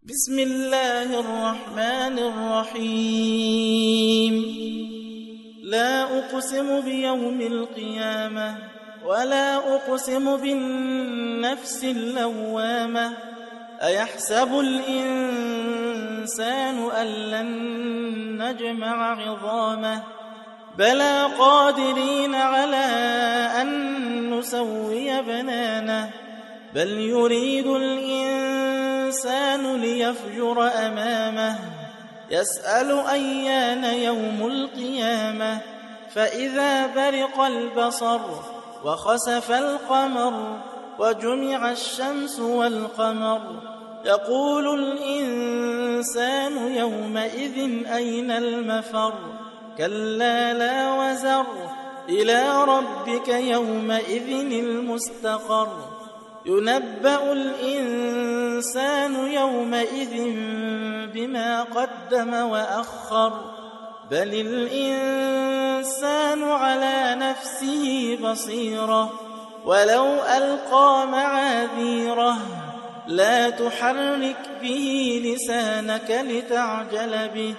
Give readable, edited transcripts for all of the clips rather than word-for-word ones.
بسم الله الرحمن الرحيم لا أقسم بيوم القيامة ولا أقسم بالنفس اللوامة أيحسب الإنسان أن لن نجمع عظامه بلى قادرين على أن نسوي بنانه بل يريد الإنسان ليفجر أمامه يسأل أيان يوم القيامة فإذا برق البصر وخسف القمر وجمع الشمس والقمر يقول الإنسان يومئذ أين المفر كلا لا وزر إلى ربك يومئذ المستقر ينبأ الإنسان يومئذ بما قدم وأخر بل الإنسان على نفسه بصيرة ولو ألقى معاذيره لا تحرك به لسانك لتعجل به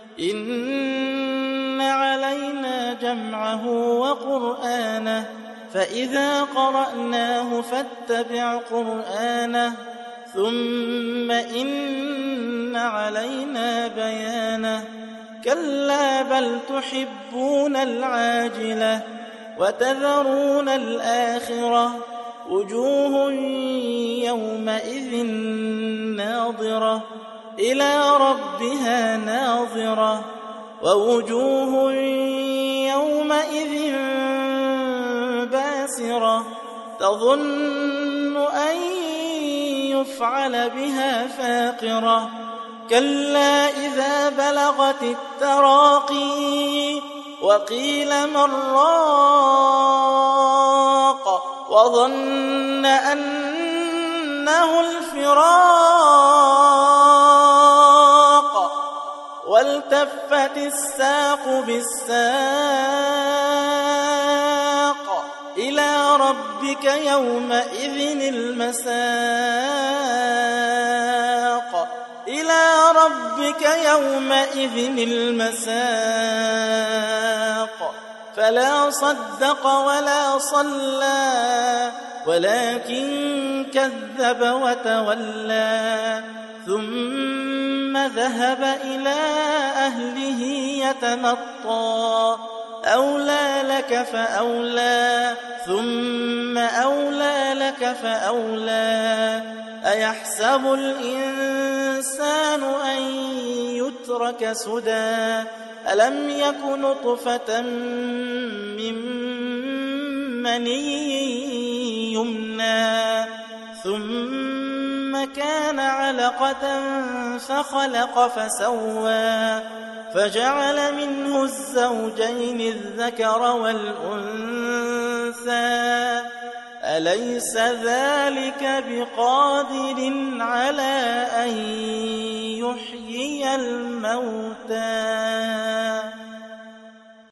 إن علينا جمعه وقرآنه فإذا قرأناه فاتبع قرآنه ثم إن علينا بيانه كلا بل تحبون العاجلة وتذرون الآخرة وجوه يومئذ ناظرة إلى ربها ناظرة ووجوه يومئذ باسرة تظن أن يفعل بها فاقرة كلا إذا بلغت التراقي وقيل من راق وظن أنه الفراق والتفت الساق بالساق إلى ربك يومئذ المساق إلى ربك يومئذ المساق فلا صدق ولا صلى ولكن كذب وتولى ثم ذهب إلى أهله يتمطى أولى لك فأولى ثم أولى لك فأولى أيحسب الإنسان أن يترك سدى ألم يك نطفة من مني يمنى ثم كان علقة فخلق فسوى فجعل منه الزوجين الذكر والأنثى أليس ذلك بقادر على أن يحيي الموتى